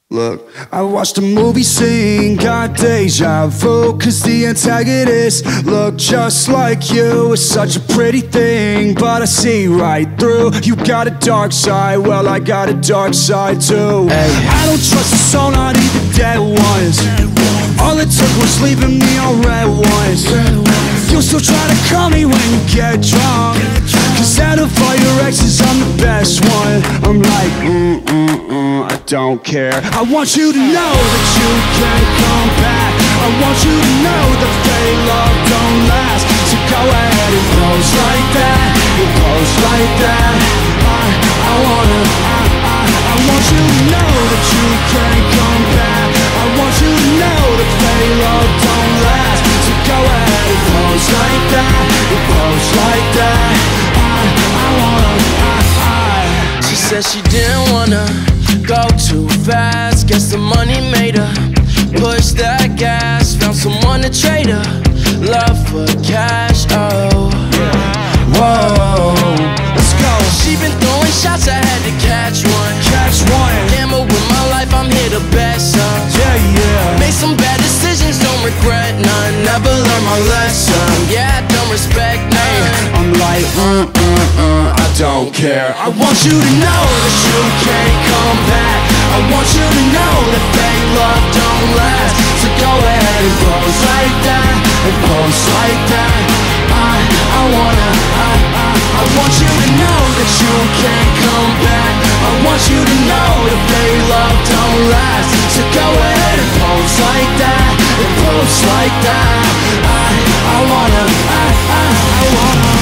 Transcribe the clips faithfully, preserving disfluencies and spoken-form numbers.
Look, I watched a movie scene, got deja vu, cause the antagonist looked just like you. It's such a pretty thing, but I see right through. You got a dark side, well I got a dark side too. Hey. I don't trust a soul, not even dead ones. All it took was leaving me on red ones. You still try to call me when you get drunk, cause out of all your exes I'm the best one. I'm like, mm, mm, mm, I don't care. I want you to know that you can't come back. I want you to know that fake love don't last. So go ahead, it goes like that. It goes like that. I, I wanna, I, I, I want you to know that you can't come back. I want you to know that fake love don't last. So go ahead, it goes like that. It goes like that. I, I wanna, I, I. She said she didn't wanna go too fast, guess the money made her push that gas. Found someone to trade her love for cash, oh. Whoa, let's go. She been throwing shots, I had to catch one. Catch one. Gamble with my life, I'm here to bet some. Yeah, yeah. Made some bad decisions, don't regret none. Never learned my lesson, yeah, I don't respect none. I'm like, mm, mm, mm, I don't care. I want you to know that you can't come back. I want you to know that fake love don't last. So go ahead, it goes like that. It goes like that. I, I wanna, I, I, I want you to know that you can't come back. I want you to know that fake love don't last. So go ahead, it goes like that. It goes like that. I, I wanna, I, I, I wanna.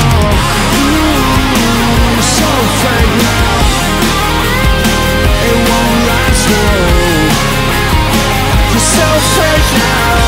Mm, so fake now. It won't last long. You're so fake now.